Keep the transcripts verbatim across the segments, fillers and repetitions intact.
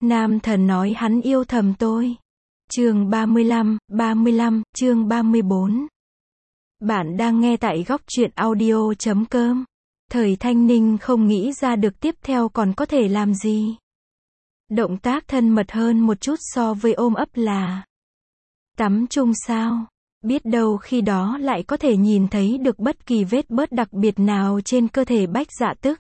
Nam thần nói hắn yêu thầm tôi. Chương ba mươi lăm, ba mươi lăm, chương ba mươi bốn. Bạn đang nghe tại góc truyện audio chấm com. Thời Thanh Ninh không nghĩ ra được tiếp theo còn có thể làm gì. Động tác thân mật hơn một chút so với ôm ấp là tắm chung sao? Biết đâu khi đó lại có thể nhìn thấy được bất kỳ vết bớt đặc biệt nào trên cơ thể Bách Dạ Tức.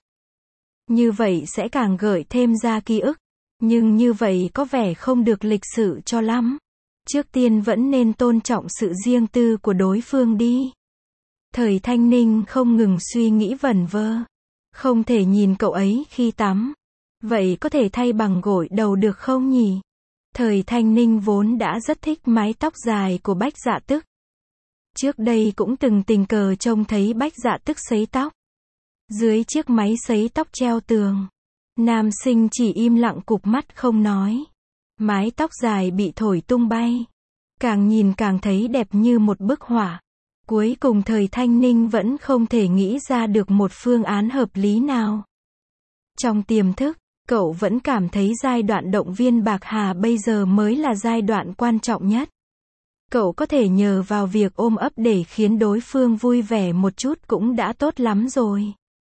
Như vậy sẽ càng gợi thêm ra ký ức. Nhưng như vậy có vẻ không được lịch sự cho lắm. Trước tiên vẫn nên tôn trọng sự riêng tư của đối phương đi. Thời Thanh Ninh không ngừng suy nghĩ vẩn vơ. Không thể nhìn cậu ấy khi tắm. Vậy có thể thay bằng gội đầu được không nhỉ? Thời Thanh Ninh vốn đã rất thích mái tóc dài của Bách Dạ Tức. Trước đây cũng từng tình cờ trông thấy Bách Dạ Tức sấy tóc. Dưới chiếc máy sấy tóc treo tường. Nam sinh chỉ im lặng cụp mắt không nói. Mái tóc dài bị thổi tung bay. Càng nhìn càng thấy đẹp như một bức họa. Cuối cùng thời Thanh Ninh vẫn không thể nghĩ ra được một phương án hợp lý nào. Trong tiềm thức, cậu vẫn cảm thấy giai đoạn động viên bạc hà bây giờ mới là giai đoạn quan trọng nhất. Cậu có thể nhờ vào việc ôm ấp để khiến đối phương vui vẻ một chút cũng đã tốt lắm rồi.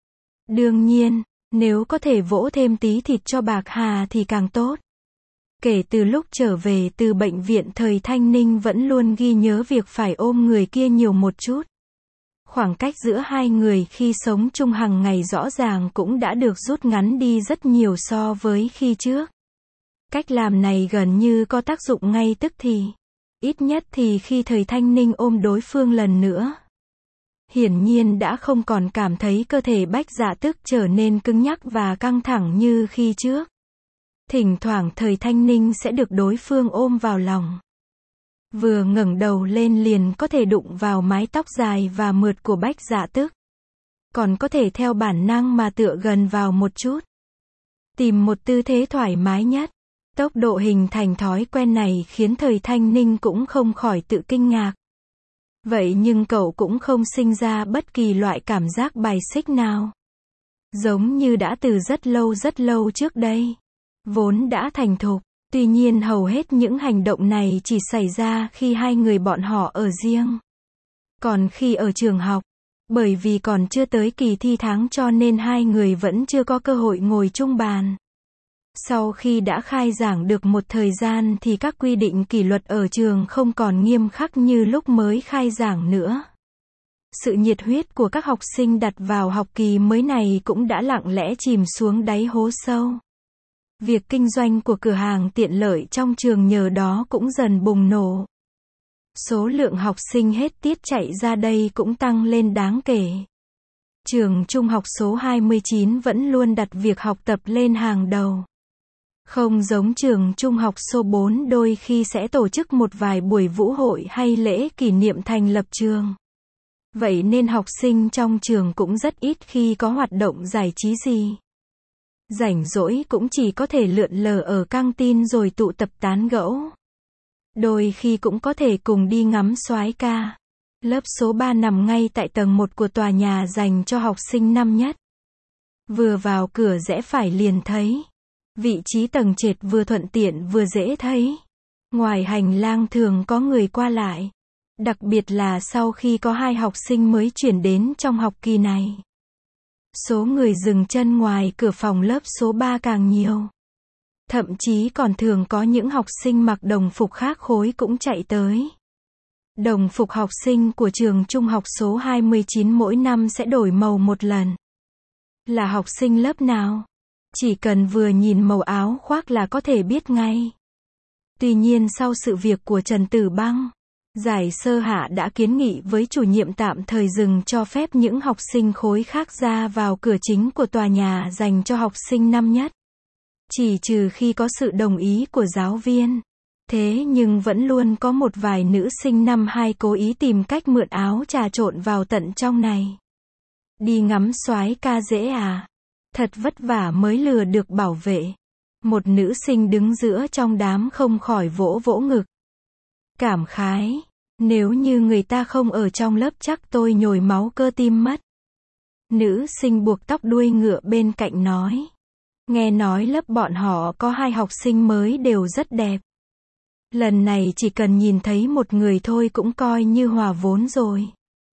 Đương nhiên, nếu có thể vỗ thêm tí thịt cho bạc hà thì càng tốt. Kể từ lúc trở về từ bệnh viện thời Thanh Ninh vẫn luôn ghi nhớ việc phải ôm người kia nhiều một chút. Khoảng cách giữa hai người khi sống chung hàng ngày rõ ràng cũng đã được rút ngắn đi rất nhiều so với khi trước. Cách làm này gần như có tác dụng ngay tức thì. Ít nhất thì khi thời Thanh Ninh ôm đối phương lần nữa. Hiển nhiên đã không còn cảm thấy cơ thể Bách Dạ Tức trở nên cứng nhắc và căng thẳng như khi trước. Thỉnh thoảng thời Thanh Ninh sẽ được đối phương ôm vào lòng. Vừa ngẩng đầu lên liền có thể đụng vào mái tóc dài và mượt của Bách Dạ Tức. Còn có thể theo bản năng mà tựa gần vào một chút. Tìm một tư thế thoải mái nhất. Tốc độ hình thành thói quen này khiến thời Thanh Ninh cũng không khỏi tự kinh ngạc. Vậy nhưng cậu cũng không sinh ra bất kỳ loại cảm giác bài xích nào. Giống như đã từ rất lâu rất lâu trước đây. Vốn đã thành thục. Tuy nhiên hầu hết những hành động này chỉ xảy ra khi hai người bọn họ ở riêng. Còn khi ở trường học, bởi vì còn chưa tới kỳ thi tháng cho nên hai người vẫn chưa có cơ hội ngồi chung bàn. Sau khi đã khai giảng được một thời gian thì các quy định kỷ luật ở trường không còn nghiêm khắc như lúc mới khai giảng nữa. Sự nhiệt huyết của các học sinh đặt vào học kỳ mới này cũng đã lặng lẽ chìm xuống đáy hố sâu. Việc kinh doanh của cửa hàng tiện lợi trong trường nhờ đó cũng dần bùng nổ. Số lượng học sinh hết tiết chạy ra đây cũng tăng lên đáng kể. Trường trung học số hai mươi chín vẫn luôn đặt việc học tập lên hàng đầu. Không giống trường trung học số bốn đôi khi sẽ tổ chức một vài buổi vũ hội hay lễ kỷ niệm thành lập trường. Vậy nên học sinh trong trường cũng rất ít khi có hoạt động giải trí gì. Rảnh rỗi cũng chỉ có thể lượn lờ ở căng tin rồi tụ tập tán gẫu. Đôi khi cũng có thể cùng đi ngắm soái ca. Lớp số ba nằm ngay tại tầng một của tòa nhà dành cho học sinh năm nhất. Vừa vào cửa rẽ phải liền thấy. Vị trí tầng trệt vừa thuận tiện vừa dễ thấy. Ngoài hành lang thường có người qua lại. Đặc biệt là sau khi có hai học sinh mới chuyển đến trong học kỳ này. Số người dừng chân ngoài cửa phòng lớp số ba càng nhiều. Thậm chí còn thường có những học sinh mặc đồng phục khác khối cũng chạy tới. Đồng phục học sinh của trường trung học số hai mươi chín mỗi năm sẽ đổi màu một lần. Là học sinh lớp nào? Chỉ cần vừa nhìn màu áo khoác là có thể biết ngay. Tuy nhiên sau sự việc của Trần Tử Băng, Giải Sơ Hạ đã kiến nghị với chủ nhiệm tạm thời dừng cho phép những học sinh khối khác ra vào cửa chính của tòa nhà dành cho học sinh năm nhất. Chỉ trừ khi có sự đồng ý của giáo viên. Thế nhưng vẫn luôn có một vài nữ sinh năm hai cố ý tìm cách mượn áo trà trộn vào tận trong này. Đi ngắm soái ca dễ à? Thật vất vả mới lừa được bảo vệ. Một nữ sinh đứng giữa trong đám không khỏi vỗ vỗ ngực. Cảm khái. Nếu như người ta không ở trong lớp chắc tôi nhồi máu cơ tim mất. Nữ sinh buộc tóc đuôi ngựa bên cạnh nói. Nghe nói lớp bọn họ có hai học sinh mới đều rất đẹp. Lần này chỉ cần nhìn thấy một người thôi cũng coi như hòa vốn rồi.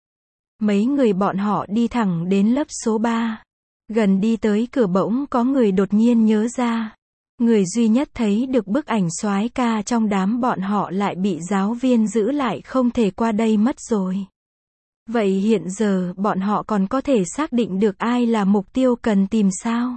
Mấy người bọn họ đi thẳng đến lớp số ba. Gần đi tới cửa bỗng có người đột nhiên nhớ ra. Người duy nhất thấy được bức ảnh soái ca trong đám bọn họ lại bị giáo viên giữ lại không thể qua đây mất rồi. Vậy hiện giờ bọn họ còn có thể xác định được ai là mục tiêu cần tìm sao?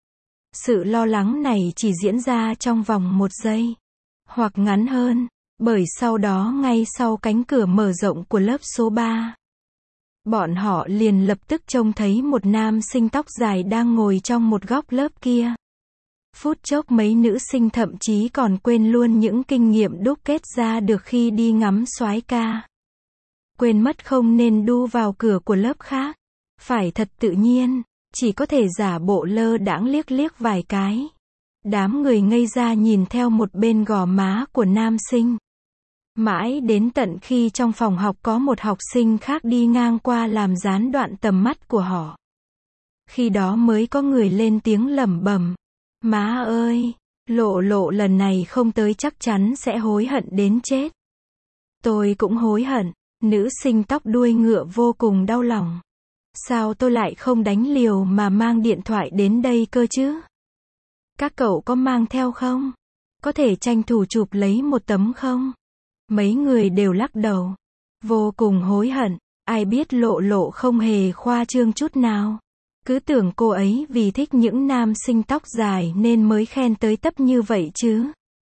Sự lo lắng này chỉ diễn ra trong vòng một giây. Hoặc ngắn hơn. Bởi sau đó ngay sau cánh cửa mở rộng của lớp số ba. Bọn họ liền lập tức trông thấy một nam sinh tóc dài đang ngồi trong một góc lớp kia. Phút chốc mấy nữ sinh thậm chí còn quên luôn những kinh nghiệm đúc kết ra được khi đi ngắm soái ca. Quên mất không nên đu vào cửa của lớp khác. Phải thật tự nhiên, chỉ có thể giả bộ lơ đãng liếc liếc vài cái. Đám người ngây ra nhìn theo một bên gò má của nam sinh. Mãi đến tận khi trong phòng học có một học sinh khác đi ngang qua làm gián đoạn tầm mắt của họ. Khi đó mới có người lên tiếng lẩm bẩm. Má ơi, Lộ Lộ lần này không tới chắc chắn sẽ hối hận đến chết. Tôi cũng hối hận. Nữ sinh tóc đuôi ngựa vô cùng đau lòng. Sao tôi lại không đánh liều mà mang điện thoại đến đây cơ chứ? Các cậu có mang theo không? Có thể tranh thủ chụp lấy một tấm không? Mấy người đều lắc đầu. Vô cùng hối hận. Ai biết Lộ Lộ không hề khoa trương chút nào. Cứ tưởng cô ấy vì thích những nam sinh tóc dài nên mới khen tới tấp như vậy chứ.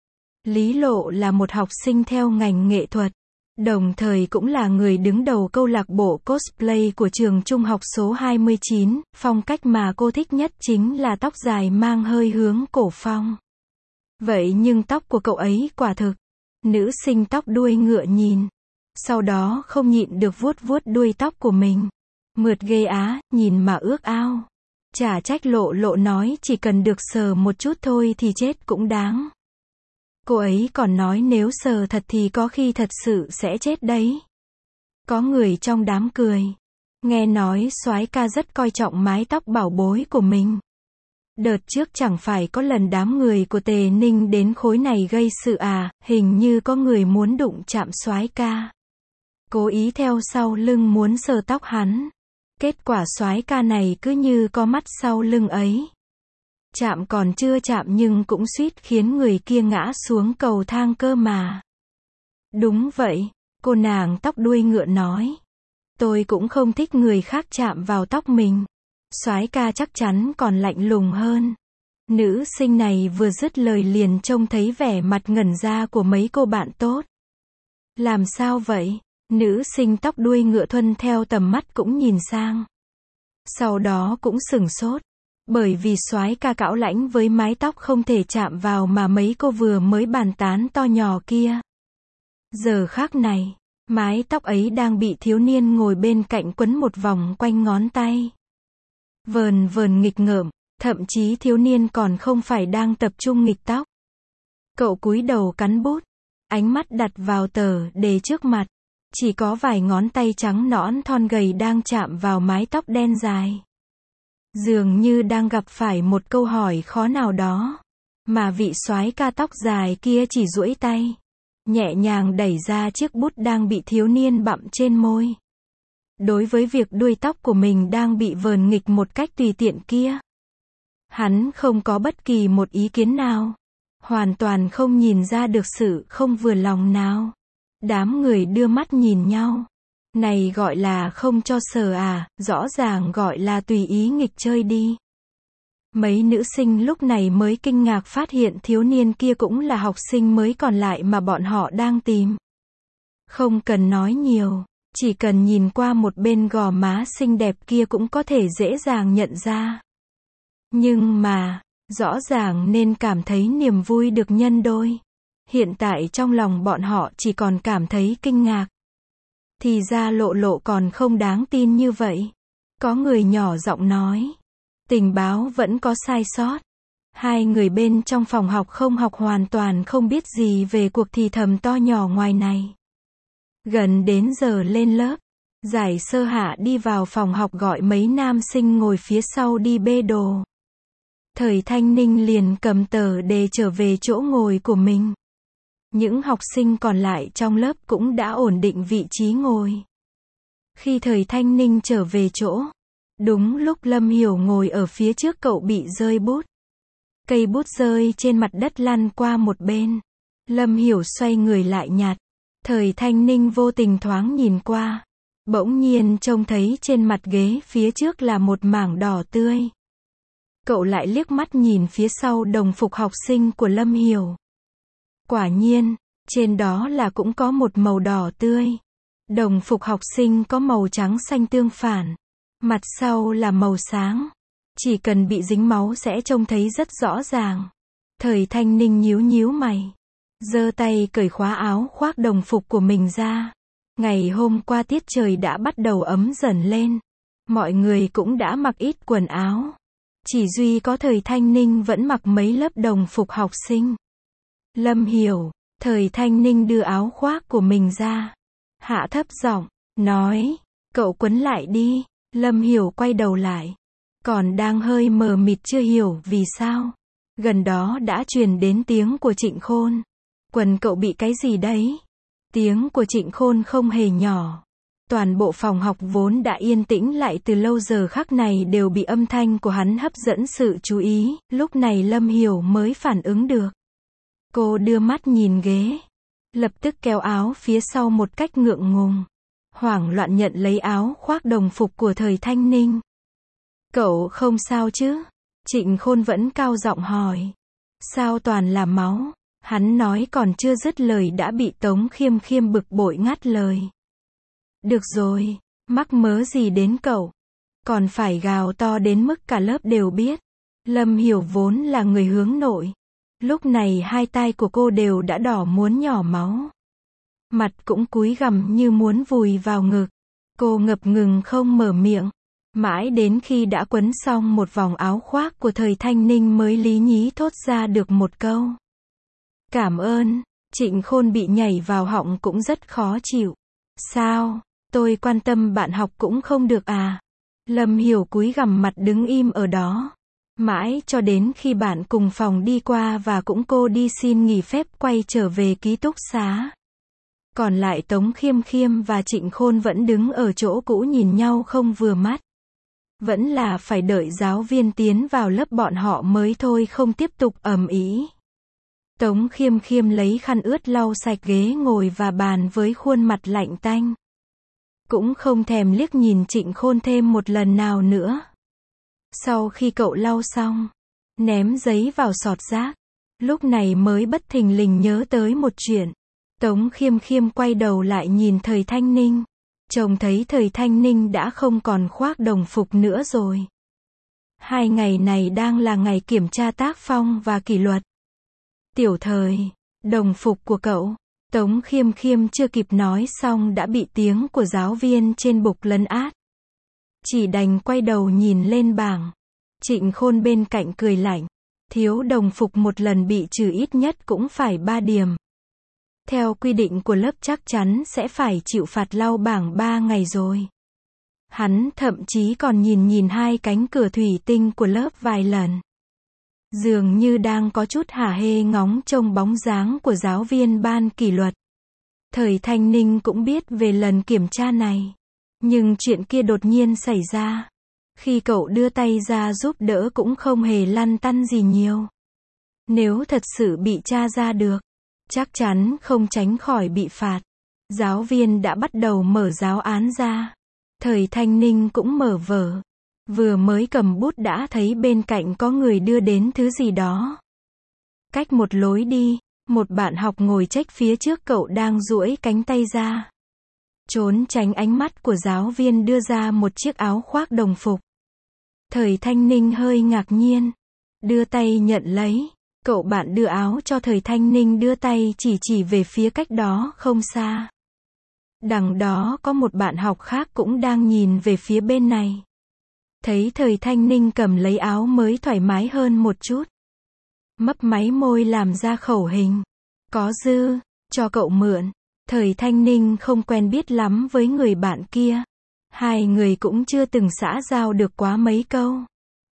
Lý Lộ là một học sinh theo ngành nghệ thuật. Đồng thời cũng là người đứng đầu câu lạc bộ cosplay của trường trung học số hai mươi chín, phong cách mà cô thích nhất chính là tóc dài mang hơi hướng cổ phong. Vậy nhưng tóc của cậu ấy quả thực. Nữ sinh tóc đuôi ngựa nhìn. Sau đó không nhịn được vuốt vuốt đuôi tóc của mình. Mượt ghê á, nhìn mà ước ao. Chả trách Lộ Lộ nói chỉ cần được sờ một chút thôi thì chết cũng đáng. Cô ấy còn nói nếu sờ thật thì có khi thật sự sẽ chết đấy. Có người trong đám cười. Nghe nói soái ca rất coi trọng mái tóc bảo bối của mình. Đợt trước chẳng phải có lần đám người của Tề Ninh đến khối này gây sự à, hình như có người muốn đụng chạm soái ca. Cố ý theo sau lưng muốn sờ tóc hắn. Kết quả soái ca này cứ như có mắt sau lưng ấy. Chạm còn chưa chạm nhưng cũng suýt khiến người kia ngã xuống cầu thang cơ mà. Đúng vậy, cô nàng tóc đuôi ngựa nói. Tôi cũng không thích người khác chạm vào tóc mình. Soái ca chắc chắn còn lạnh lùng hơn. Nữ sinh này vừa dứt lời liền trông thấy vẻ mặt ngẩn ra của mấy cô bạn tốt. Làm sao vậy? Nữ sinh tóc đuôi ngựa thuần theo tầm mắt cũng nhìn sang. Sau đó cũng sửng sốt. Bởi vì soái ca cão lãnh với mái tóc không thể chạm vào mà mấy cô vừa mới bàn tán to nhỏ kia. Giờ khác này, mái tóc ấy đang bị thiếu niên ngồi bên cạnh quấn một vòng quanh ngón tay. Vờn vờn nghịch ngợm, thậm chí thiếu niên còn không phải đang tập trung nghịch tóc. Cậu cúi đầu cắn bút, ánh mắt đặt vào tờ đề trước mặt. Chỉ có vài ngón tay trắng nõn thon gầy đang chạm vào mái tóc đen dài. Dường như đang gặp phải một câu hỏi khó nào đó. Mà vị soái ca tóc dài kia chỉ duỗi tay. Nhẹ nhàng đẩy ra chiếc bút đang bị thiếu niên bặm trên môi. Đối với việc đuôi tóc của mình đang bị vờn nghịch một cách tùy tiện kia. Hắn không có bất kỳ một ý kiến nào. Hoàn toàn không nhìn ra được sự không vừa lòng nào. Đám người đưa mắt nhìn nhau. Này gọi là không cho sờ à, rõ ràng gọi là tùy ý nghịch chơi đi. Mấy nữ sinh lúc này mới kinh ngạc phát hiện thiếu niên kia cũng là học sinh mới còn lại mà bọn họ đang tìm. Không cần nói nhiều, chỉ cần nhìn qua một bên gò má xinh đẹp kia cũng có thể dễ dàng nhận ra. Nhưng mà, rõ ràng nên cảm thấy niềm vui được nhân đôi. Hiện tại trong lòng bọn họ chỉ còn cảm thấy kinh ngạc. Thì ra Lộ Lộ còn không đáng tin như vậy. Có người nhỏ giọng nói. Tình báo vẫn có sai sót. Hai người bên trong phòng học không học hoàn toàn không biết gì về cuộc thì thầm to nhỏ ngoài này. Gần đến giờ lên lớp, Giải Sơ Hạ đi vào phòng học gọi mấy nam sinh ngồi phía sau đi bê đồ. Thời Thanh Ninh liền cầm tờ đề trở về chỗ ngồi của mình. Những học sinh còn lại trong lớp cũng đã ổn định vị trí ngồi. Khi Thời Thanh Ninh trở về chỗ, đúng lúc Lâm Hiểu ngồi ở phía trước cậu bị rơi bút. Cây bút rơi trên mặt đất lăn qua một bên. Lâm Hiểu xoay người lại nhặt. Thời Thanh Ninh vô tình thoáng nhìn qua. Bỗng nhiên trông thấy trên mặt ghế phía trước là một mảng đỏ tươi. Cậu lại liếc mắt nhìn phía sau đồng phục học sinh của Lâm Hiểu. Quả nhiên, trên đó là cũng có một màu đỏ tươi. Đồng phục học sinh có màu trắng xanh tương phản. Mặt sau là màu sáng. Chỉ cần bị dính máu sẽ trông thấy rất rõ ràng. Thời Thanh Ninh nhíu nhíu mày. Giơ tay cởi khóa áo khoác đồng phục của mình ra. Ngày hôm qua tiết trời đã bắt đầu ấm dần lên. Mọi người cũng đã mặc ít quần áo. Chỉ duy có Thời Thanh Ninh vẫn mặc mấy lớp đồng phục học sinh. Lâm Hiểu, Thời Thanh Ninh đưa áo khoác của mình ra. Hạ thấp giọng, nói, cậu quấn lại đi. Lâm Hiểu quay đầu lại. Còn đang hơi mờ mịt chưa hiểu vì sao. Gần đó đã truyền đến tiếng của Trịnh Khôn. Quần cậu bị cái gì đấy? Tiếng của Trịnh Khôn không hề nhỏ. Toàn bộ phòng học vốn đã yên tĩnh lại từ lâu giờ khắc này đều bị âm thanh của hắn hấp dẫn sự chú ý. Lúc này Lâm Hiểu mới phản ứng được. Cô đưa mắt nhìn ghế. Lập tức kéo áo phía sau một cách ngượng ngùng. Hoảng loạn nhận lấy áo khoác đồng phục của Thời Thanh Ninh. Cậu không sao chứ? Trịnh Khôn vẫn cao giọng hỏi. Sao toàn là máu? Hắn nói còn chưa dứt lời đã bị Tống Khiêm Khiêm bực bội ngắt lời. Được rồi, mắc mớ gì đến cậu? Còn phải gào to đến mức cả lớp đều biết. Lâm Hiểu vốn là người hướng nội. Lúc này hai tai của cô đều đã đỏ muốn nhỏ máu. Mặt cũng cúi gằm như muốn vùi vào ngực. Cô ngập ngừng không mở miệng. Mãi đến khi đã quấn xong một vòng áo khoác của Thời Thanh Ninh mới lý nhí thốt ra được một câu. Cảm ơn. Trịnh Khôn bị nhảy vào họng cũng rất khó chịu. Sao? Tôi quan tâm bạn học cũng không được à? Lâm Hiểu cúi gằm mặt đứng im ở đó. Mãi cho đến khi bạn cùng phòng đi qua và cũng cô đi xin nghỉ phép quay trở về ký túc xá. Còn lại Tống Khiêm Khiêm và Trịnh Khôn vẫn đứng ở chỗ cũ nhìn nhau không vừa mắt. Vẫn là phải đợi giáo viên tiến vào lớp bọn họ mới thôi không tiếp tục ầm ĩ. Tống Khiêm Khiêm lấy khăn ướt lau sạch ghế ngồi và bàn với khuôn mặt lạnh tanh. Cũng không thèm liếc nhìn Trịnh Khôn thêm một lần nào nữa. Sau khi cậu lau xong, ném giấy vào sọt rác, lúc này mới bất thình lình nhớ tới một chuyện. Tống Khiêm Khiêm quay đầu lại nhìn Thời Thanh Ninh. Trông thấy Thời Thanh Ninh đã không còn khoác đồng phục nữa rồi. Hai ngày này đang là ngày kiểm tra tác phong và kỷ luật. Tiểu Thời, đồng phục của cậu. Tống Khiêm Khiêm chưa kịp nói xong đã bị tiếng của giáo viên trên bục lấn át. Chỉ đành quay đầu nhìn lên bảng. Trịnh Khôn bên cạnh cười lạnh. Thiếu đồng phục một lần bị trừ ít nhất cũng phải ba điểm. Theo quy định của lớp chắc chắn sẽ phải chịu phạt lau bảng ba ngày rồi. Hắn thậm chí còn nhìn nhìn hai cánh cửa thủy tinh của lớp vài lần. Dường như đang có chút hả hê ngóng trông bóng dáng của giáo viên ban kỷ luật. Thời Thanh Ninh cũng biết về lần kiểm tra này. Nhưng chuyện kia đột nhiên xảy ra. Khi cậu đưa tay ra giúp đỡ cũng không hề lăn tăn gì nhiều. Nếu thật sự bị tra ra được, chắc chắn không tránh khỏi bị phạt. Giáo viên đã bắt đầu mở giáo án ra. Thời Thanh Ninh cũng mở vở. Vừa mới cầm bút đã thấy bên cạnh có người đưa đến thứ gì đó. Cách một lối đi, một bạn học ngồi chếch phía trước cậu đang duỗi cánh tay ra. Trốn tránh ánh mắt của giáo viên đưa ra một chiếc áo khoác đồng phục. Thời Thanh Ninh hơi ngạc nhiên. Đưa tay nhận lấy. Cậu bạn đưa áo cho Thời Thanh Ninh đưa tay chỉ chỉ về phía cách đó không xa. Đằng đó có một bạn học khác cũng đang nhìn về phía bên này. Thấy Thời Thanh Ninh cầm lấy áo mới thoải mái hơn một chút. Mấp máy môi làm ra khẩu hình. Có dư, cho cậu mượn. Thời Thanh Ninh không quen biết lắm với người bạn kia. Hai người cũng chưa từng xã giao được quá mấy câu.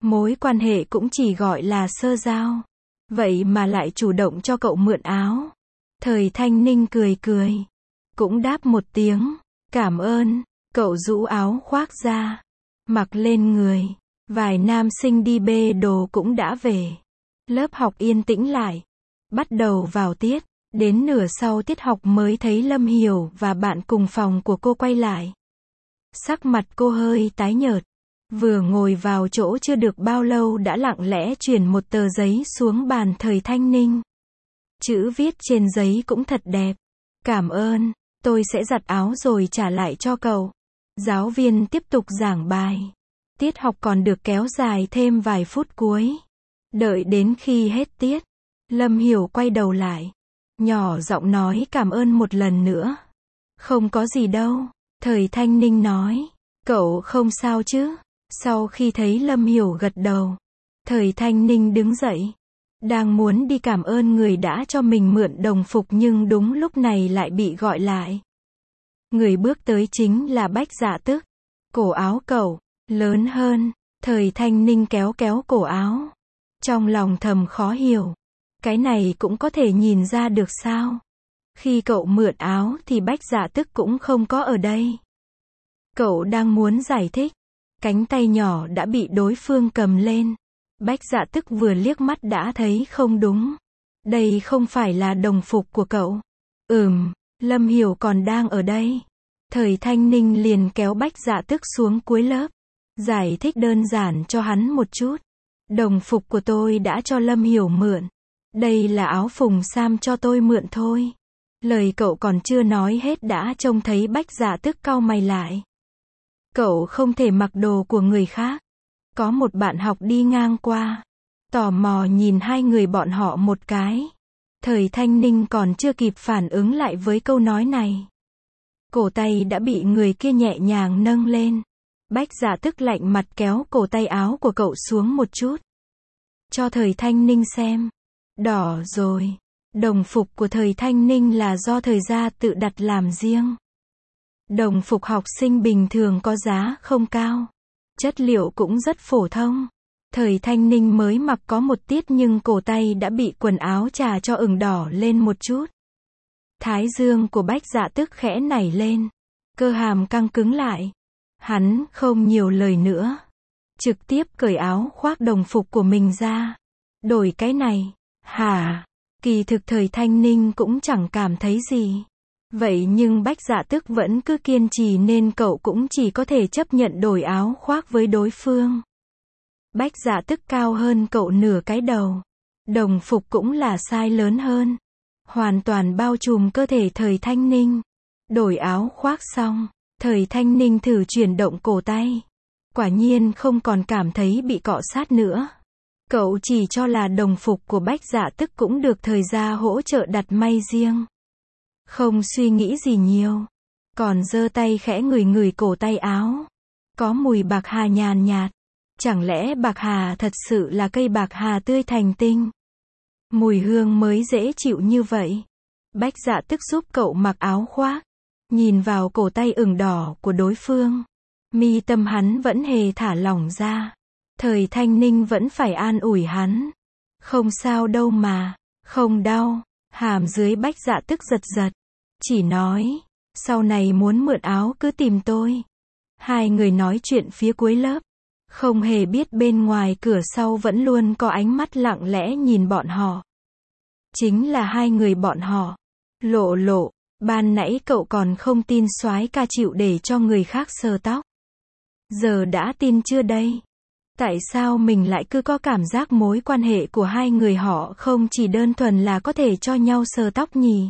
Mối quan hệ cũng chỉ gọi là sơ giao. Vậy mà lại chủ động cho cậu mượn áo. Thời Thanh Ninh cười cười. Cũng đáp một tiếng. Cảm ơn. Cậu rũ áo khoác ra. Mặc lên người. Vài nam sinh đi bê đồ cũng đã về. Lớp học yên tĩnh lại. Bắt đầu vào tiết. Đến nửa sau tiết học mới thấy Lâm Hiểu và bạn cùng phòng của cô quay lại. Sắc mặt cô hơi tái nhợt. Vừa ngồi vào chỗ chưa được bao lâu đã lặng lẽ chuyển một tờ giấy xuống bàn Thời Thanh Ninh. Chữ viết trên giấy cũng thật đẹp. Cảm ơn, tôi sẽ giặt áo rồi trả lại cho cậu. Giáo viên tiếp tục giảng bài. Tiết học còn được kéo dài thêm vài phút cuối. Đợi đến khi hết tiết, Lâm Hiểu quay đầu lại. Nhỏ giọng nói cảm ơn một lần nữa. Không có gì đâu, Thời Thanh Ninh nói. Cậu không sao chứ? Sau khi thấy Lâm Hiểu gật đầu, Thời Thanh Ninh đứng dậy. Đang muốn đi cảm ơn người đã cho mình mượn đồng phục nhưng đúng lúc này lại bị gọi lại. Người bước tới chính là Bách Dạ Tức. Cổ áo cậu, lớn hơn. Thời Thanh Ninh kéo kéo cổ áo. Trong lòng thầm khó hiểu. Cái này cũng có thể nhìn ra được sao? Khi cậu mượn áo thì Bách Dạ Tức cũng không có ở đây. Cậu đang muốn giải thích. Cánh tay nhỏ đã bị đối phương cầm lên. Bách Dạ Tức vừa liếc mắt đã thấy không đúng. Đây không phải là đồng phục của cậu. Ừm, Lâm Hiểu còn đang ở đây. Thời Thanh Ninh liền kéo Bách Dạ Tức xuống cuối lớp. Giải thích đơn giản cho hắn một chút. Đồng phục của tôi đã cho Lâm Hiểu mượn. Đây là áo Phùng Sam cho tôi mượn thôi. Lời cậu còn chưa nói hết đã trông thấy Bách Dạ Tức cau mày lại. Cậu không thể mặc đồ của người khác. Có một bạn học đi ngang qua. Tò mò nhìn hai người bọn họ một cái. Thời Thanh Ninh còn chưa kịp phản ứng lại với câu nói này. Cổ tay đã bị người kia nhẹ nhàng nâng lên. Bách Dạ Tức lạnh mặt kéo cổ tay áo của cậu xuống một chút. Cho Thời Thanh Ninh xem. Đỏ rồi. Đồng phục của Thời Thanh Ninh là do Thời gia tự đặt làm riêng. Đồng phục học sinh bình thường có giá không cao. Chất liệu cũng rất phổ thông. Thời Thanh Ninh mới mặc có một tiết nhưng cổ tay đã bị quần áo chà cho ửng đỏ lên một chút. Thái dương của Bách Dạ Tức khẽ nảy lên. Cơ hàm căng cứng lại. Hắn không nhiều lời nữa. Trực tiếp cởi áo khoác đồng phục của mình ra. Đổi cái này. Hả? Kỳ thực Thời Thanh Ninh cũng chẳng cảm thấy gì. Vậy nhưng Bách Dạ Tức vẫn cứ kiên trì nên cậu cũng chỉ có thể chấp nhận đổi áo khoác với đối phương. Bách Dạ Tức cao hơn cậu nửa cái đầu. Đồng phục cũng là size lớn hơn. Hoàn toàn bao trùm cơ thể Thời Thanh Ninh. Đổi áo khoác xong, Thời Thanh Ninh thử chuyển động cổ tay. Quả nhiên không còn cảm thấy bị cọ sát nữa. Cậu chỉ cho là đồng phục của Bách Dạ Tức cũng được Thời gia hỗ trợ đặt may riêng. Không suy nghĩ gì nhiều. Còn giơ tay khẽ ngửi ngửi cổ tay áo. Có mùi bạc hà nhàn nhạt. Chẳng lẽ bạc hà thật sự là cây bạc hà tươi thành tinh? Mùi hương mới dễ chịu như vậy. Bách Dạ Tức giúp cậu mặc áo khoác. Nhìn vào cổ tay ửng đỏ của đối phương. Mi tâm hắn vẫn hề thả lỏng ra. Thời Thanh Ninh vẫn phải an ủi hắn. Không sao đâu mà. Không đau. Hàm dưới Bách Dạ Tức giật giật. Chỉ nói. Sau này muốn mượn áo cứ tìm tôi. Hai người nói chuyện phía cuối lớp. Không hề biết bên ngoài cửa sau vẫn luôn có ánh mắt lặng lẽ nhìn bọn họ. Chính là hai người bọn họ. Lộ Lộ, ban nãy cậu còn không tin soái ca chịu để cho người khác sờ tóc. Giờ đã tin chưa đây? Tại sao mình lại cứ có cảm giác mối quan hệ của hai người họ không chỉ đơn thuần là có thể cho nhau sờ tóc nhỉ?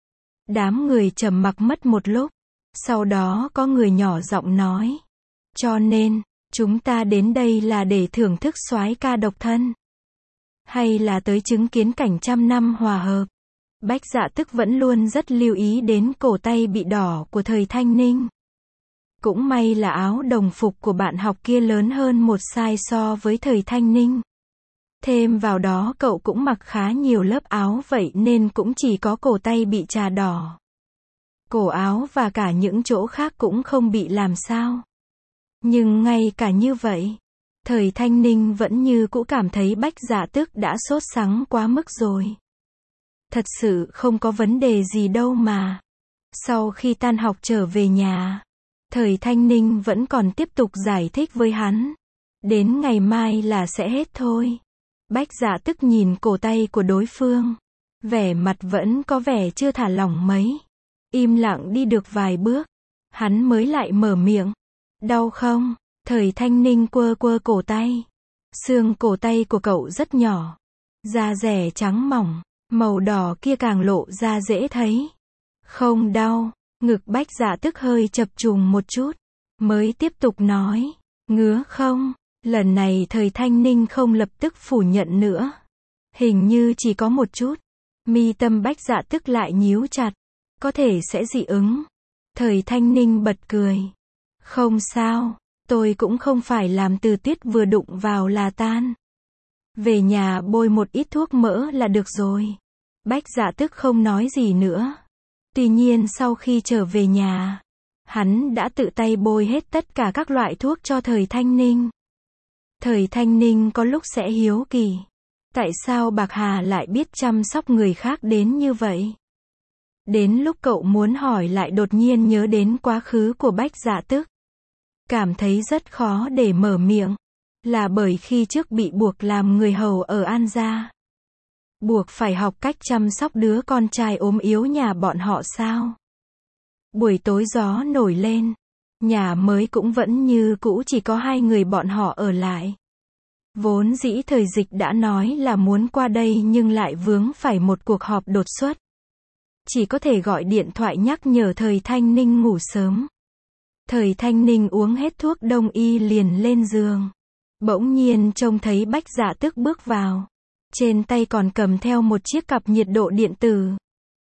Đám người trầm mặc mất một lúc. Sau đó có người nhỏ giọng nói. Cho nên, chúng ta đến đây là để thưởng thức soái ca độc thân. Hay là tới chứng kiến cảnh trăm năm hòa hợp? Bách Dạ Tức vẫn luôn rất lưu ý đến cổ tay bị đỏ của Thời Thanh Ninh. Cũng may là áo đồng phục của bạn học kia lớn hơn một size so với Thời Thanh Ninh. Thêm vào đó cậu cũng mặc khá nhiều lớp áo vậy nên cũng chỉ có cổ tay bị chà đỏ. Cổ áo và cả những chỗ khác cũng không bị làm sao. Nhưng ngay cả như vậy, Thời Thanh Ninh vẫn như cũ cảm thấy Bách Dạ Tước đã sốt sắng quá mức rồi. Thật sự không có vấn đề gì đâu mà. Sau khi tan học trở về nhà, Thời Thanh Ninh vẫn còn tiếp tục giải thích với hắn. Đến ngày mai là sẽ hết thôi. Bách Dạ Tước nhìn cổ tay của đối phương. Vẻ mặt vẫn có vẻ chưa thả lỏng mấy. Im lặng đi được vài bước. Hắn mới lại mở miệng. Đau không? Thời Thanh Ninh quơ quơ cổ tay. Xương cổ tay của cậu rất nhỏ. Da dẻ trắng mỏng. Màu đỏ kia càng lộ ra dễ thấy. Không đau. Ngực Bách Dạ Tước hơi chập trùng một chút. Mới tiếp tục nói. Ngứa không? Lần này Thời Thanh Ninh không lập tức phủ nhận nữa. Hình như chỉ có một chút. Mi tâm Bách Dạ Tước lại nhíu chặt. Có thể sẽ dị ứng. Thời Thanh Ninh bật cười. Không sao. Tôi cũng không phải làm từ tuyết vừa đụng vào là tan. Về nhà bôi một ít thuốc mỡ là được rồi. Bách Dạ Tước không nói gì nữa. Tuy nhiên sau khi trở về nhà, hắn đã tự tay bôi hết tất cả các loại thuốc cho Thời Thanh Ninh. Thời Thanh Ninh có lúc sẽ hiếu kỳ. Tại sao Bạc Hà lại biết chăm sóc người khác đến như vậy? Đến lúc cậu muốn hỏi lại đột nhiên nhớ đến quá khứ của Bách Dạ Tước. Cảm thấy rất khó để mở miệng. Là bởi khi trước bị buộc làm người hầu ở An Gia. Buộc phải học cách chăm sóc đứa con trai ốm yếu nhà bọn họ sao? Buổi tối gió nổi lên. Nhà mới cũng vẫn như cũ chỉ có hai người bọn họ ở lại. Vốn dĩ Thời Dịch đã nói là muốn qua đây nhưng lại vướng phải một cuộc họp đột xuất. Chỉ có thể gọi điện thoại nhắc nhở Thời Thanh Ninh ngủ sớm. Thời Thanh Ninh uống hết thuốc đông y liền lên giường. Bỗng nhiên trông thấy Bách Dạ Tước bước vào. Trên tay còn cầm theo một chiếc cặp nhiệt độ điện tử.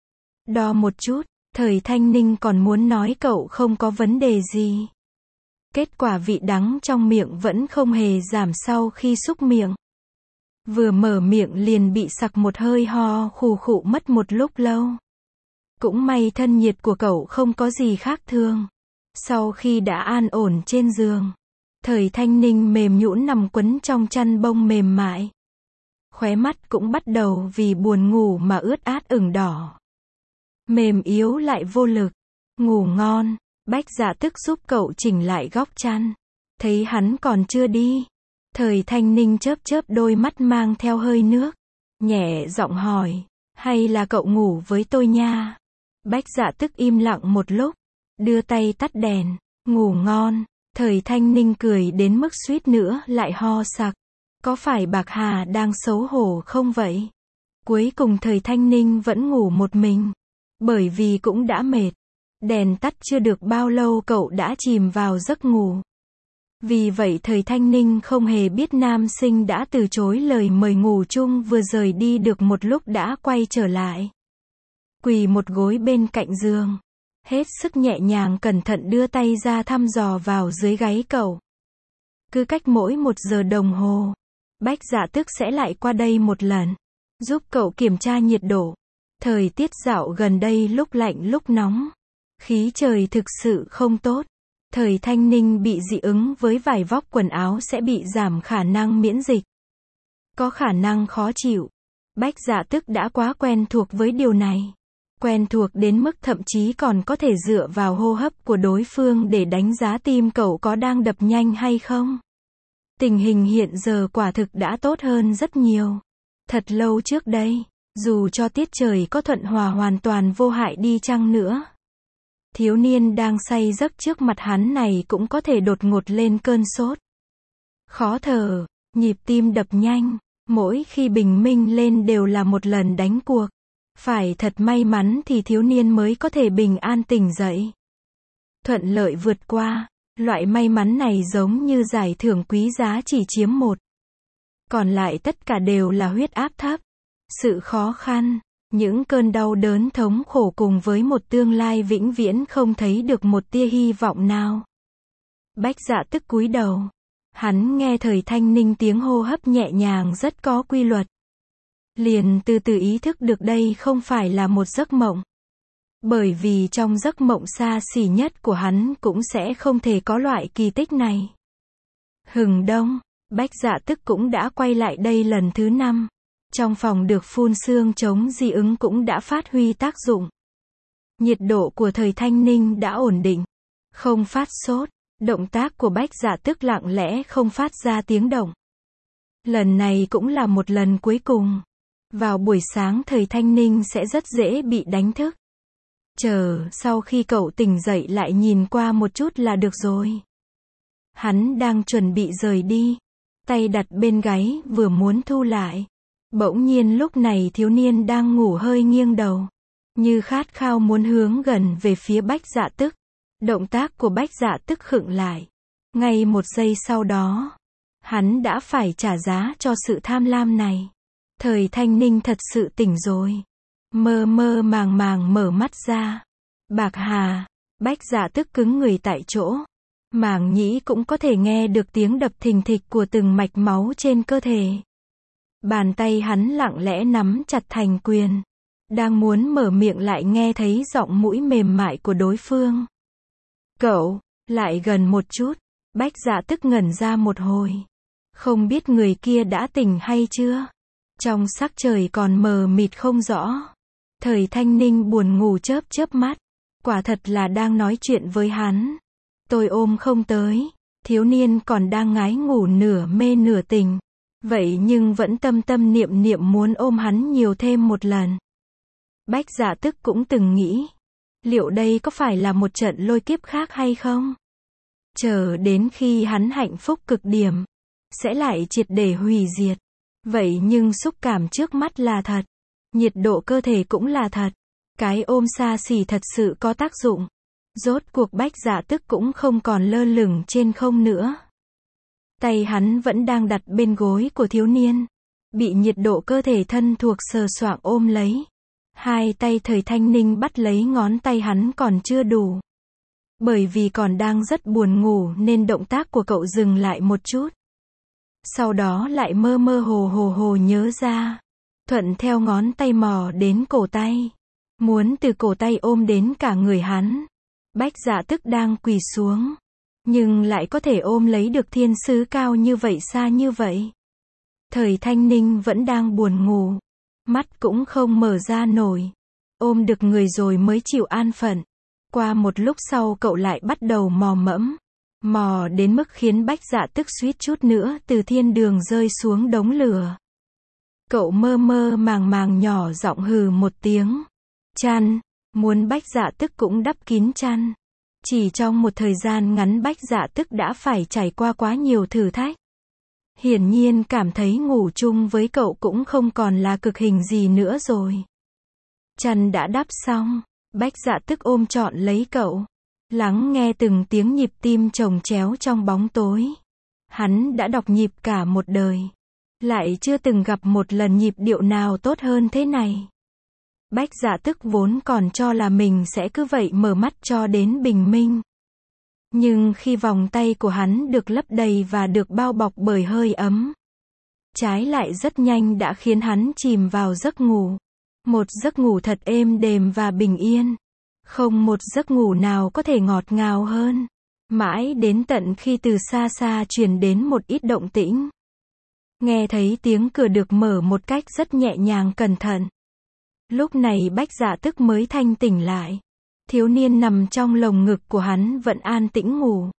Đo một chút, Thời Thanh Ninh còn muốn nói cậu không có vấn đề gì. Kết quả vị đắng trong miệng vẫn không hề giảm sau khi xúc miệng. Vừa mở miệng liền bị sặc một hơi ho khù khụ mất một lúc lâu. Cũng may thân nhiệt của cậu không có gì khác thường. Sau khi đã an ổn trên giường, Thời Thanh Ninh mềm nhũn nằm quấn trong chăn bông mềm mại. Khóe mắt cũng bắt đầu vì buồn ngủ mà ướt át ửng đỏ. Mềm yếu lại vô lực. Ngủ ngon. Bách Dạ Tước giúp cậu chỉnh lại góc chăn. Thấy hắn còn chưa đi. Thời Thanh Ninh chớp chớp đôi mắt mang theo hơi nước. Nhẹ giọng hỏi. Hay là cậu ngủ với tôi nha? Bách Dạ Tước im lặng một lúc. Đưa tay tắt đèn. Ngủ ngon. Thời Thanh Ninh cười đến mức suýt nữa lại ho sặc. Có phải Bạc Hà đang xấu hổ không vậy? Cuối cùng Thời Thanh Ninh vẫn ngủ một mình. Bởi vì cũng đã mệt. Đèn tắt chưa được bao lâu cậu đã chìm vào giấc ngủ. Vì vậy Thời Thanh Ninh không hề biết nam sinh đã từ chối lời mời ngủ chung vừa rời đi được một lúc đã quay trở lại. Quỳ một gối bên cạnh giường. Hết sức nhẹ nhàng cẩn thận đưa tay ra thăm dò vào dưới gáy cậu. Cứ cách mỗi một giờ đồng hồ, Bách Dạ Tước sẽ lại qua đây một lần. Giúp cậu kiểm tra nhiệt độ. Thời tiết dạo gần đây lúc lạnh lúc nóng. Khí trời thực sự không tốt. Thời Thanh Ninh bị dị ứng với vải vóc quần áo sẽ bị giảm khả năng miễn dịch. Có khả năng khó chịu. Bách Dạ Tước đã quá quen thuộc với điều này. Quen thuộc đến mức thậm chí còn có thể dựa vào hô hấp của đối phương để đánh giá tim cậu có đang đập nhanh hay không. Tình hình hiện giờ quả thực đã tốt hơn rất nhiều. Thật lâu trước đây, dù cho tiết trời có thuận hòa hoàn toàn vô hại đi chăng nữa, thiếu niên đang say giấc trước mặt hắn này cũng có thể đột ngột lên cơn sốt. Khó thở, nhịp tim đập nhanh, mỗi khi bình minh lên đều là một lần đánh cuộc. Phải thật may mắn thì thiếu niên mới có thể bình an tỉnh dậy. Thuận lợi vượt qua, loại may mắn này giống như giải thưởng quý giá chỉ chiếm một. Còn lại tất cả đều là huyết áp thấp. Sự khó khăn, những cơn đau đớn thống khổ cùng với một tương lai vĩnh viễn không thấy được một tia hy vọng nào. Bách Dạ Tước cúi đầu. Hắn nghe Thời Thanh Ninh tiếng hô hấp nhẹ nhàng rất có quy luật. Liền từ từ ý thức được đây không phải là một giấc mộng. Bởi vì trong giấc mộng xa xỉ nhất của hắn cũng sẽ không thể có loại kỳ tích này. Hừng đông, Bách Dạ Tức cũng đã quay lại đây lần thứ năm. Trong phòng được phun sương chống dị ứng cũng đã phát huy tác dụng. Nhiệt độ của Thời Thanh Ninh đã ổn định, không phát sốt. Động tác của Bách Dạ Tức lặng lẽ không phát ra tiếng động. Lần này cũng là một lần cuối cùng. Vào buổi sáng Thời Thanh Ninh sẽ rất dễ bị đánh thức. Chờ sau khi cậu tỉnh dậy lại nhìn qua một chút là được rồi. Hắn đang chuẩn bị rời đi, tay đặt bên gáy vừa muốn thu lại. Bỗng nhiên lúc này thiếu niên đang ngủ hơi nghiêng đầu, như khát khao muốn hướng gần về phía Bách Dạ Tức. Động tác của Bách Dạ Tức khựng lại. Ngay một giây sau đó, hắn đã phải trả giá cho sự tham lam này. Thời Thanh Ninh thật sự tỉnh rồi. Mơ mơ màng màng mở mắt ra. Bạc Hà. Bách Dạ Tức cứng người tại chỗ. Màng nhĩ cũng có thể nghe được tiếng đập thình thịch của từng mạch máu trên cơ thể. Bàn tay hắn lặng lẽ nắm chặt thành quyền. Đang muốn mở miệng lại nghe thấy giọng mũi mềm mại của đối phương. Cậu, lại gần một chút. Bách Dạ Tức ngẩn ra một hồi. Không biết người kia đã tỉnh hay chưa? Trong sắc trời còn mờ mịt không rõ. Thời Thanh Ninh buồn ngủ chớp chớp mắt. Quả thật là đang nói chuyện với hắn. Tôi ôm không tới. Thiếu niên còn đang ngái ngủ nửa mê nửa tỉnh. Vậy nhưng vẫn tâm tâm niệm niệm muốn ôm hắn nhiều thêm một lần. Bách Dạ Tức cũng từng nghĩ. Liệu đây có phải là một trận lôi kiếp khác hay không? Chờ đến khi hắn hạnh phúc cực điểm, sẽ lại triệt để hủy diệt. Vậy nhưng xúc cảm trước mắt là thật. Nhiệt độ cơ thể cũng là thật. Cái ôm xa xỉ thật sự có tác dụng. Rốt cuộc Bách Dạ Tức cũng không còn lơ lửng trên không nữa. Tay hắn vẫn đang đặt bên gối của thiếu niên. Bị nhiệt độ cơ thể thân thuộc sờ soạng ôm lấy. Hai tay Thời Thanh Ninh bắt lấy ngón tay hắn còn chưa đủ. Bởi vì còn đang rất buồn ngủ nên động tác của cậu dừng lại một chút. Sau đó lại mơ mơ hồ hồ hồ nhớ ra. Thuận theo ngón tay mò đến cổ tay. Muốn từ cổ tay ôm đến cả người hắn. Bách Dạ Tức đang quỳ xuống. Nhưng lại có thể ôm lấy được thiên sứ cao như vậy xa như vậy. Thời Thanh Ninh vẫn đang buồn ngủ. Mắt cũng không mở ra nổi. Ôm được người rồi mới chịu an phận. Qua một lúc sau cậu lại bắt đầu mò mẫm. Mò đến mức khiến Bách Dạ Tức suýt chút nữa từ thiên đường rơi xuống đống lửa. Cậu mơ mơ màng màng nhỏ giọng hừ một tiếng. Chăn. Muốn Bách Dạ Tức cũng đắp kín chăn. Chỉ trong một thời gian ngắn Bách Dạ Tức đã phải trải qua quá nhiều thử thách. Hiển nhiên cảm thấy ngủ chung với cậu cũng không còn là cực hình gì nữa rồi. Chăn đã đắp xong. Bách Dạ Tức ôm trọn lấy cậu. Lắng nghe từng tiếng nhịp tim chồng chéo trong bóng tối. Hắn đã đọc nhịp cả một đời. Lại chưa từng gặp một lần nhịp điệu nào tốt hơn thế này. Bách Dạ Tức vốn còn cho là mình sẽ cứ vậy mở mắt cho đến bình minh. Nhưng khi vòng tay của hắn được lấp đầy và được bao bọc bởi hơi ấm, trái lại rất nhanh đã khiến hắn chìm vào giấc ngủ. Một giấc ngủ thật êm đềm và bình yên. Không một giấc ngủ nào có thể ngọt ngào hơn. Mãi đến tận khi từ xa xa truyền đến một ít động tĩnh. Nghe thấy tiếng cửa được mở một cách rất nhẹ nhàng cẩn thận. Lúc này Bách Dạ Tức mới thanh tỉnh lại. Thiếu niên nằm trong lồng ngực của hắn vẫn an tĩnh ngủ.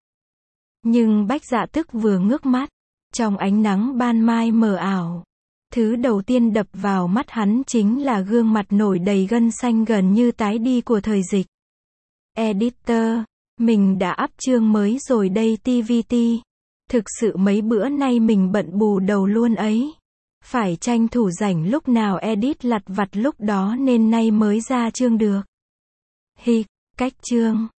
Nhưng Bách Dạ Tức vừa ngước mắt, trong ánh nắng ban mai mờ ảo, thứ đầu tiên đập vào mắt hắn chính là gương mặt nổi đầy gân xanh gần như tái đi của Thời Dịch. Editor, mình đã up chương mới rồi đây tê vê tê. Thực sự mấy bữa nay mình bận bù đầu luôn ấy. Phải tranh thủ rảnh lúc nào edit lặt vặt lúc đó nên nay mới ra chương được. Hi, cách chương.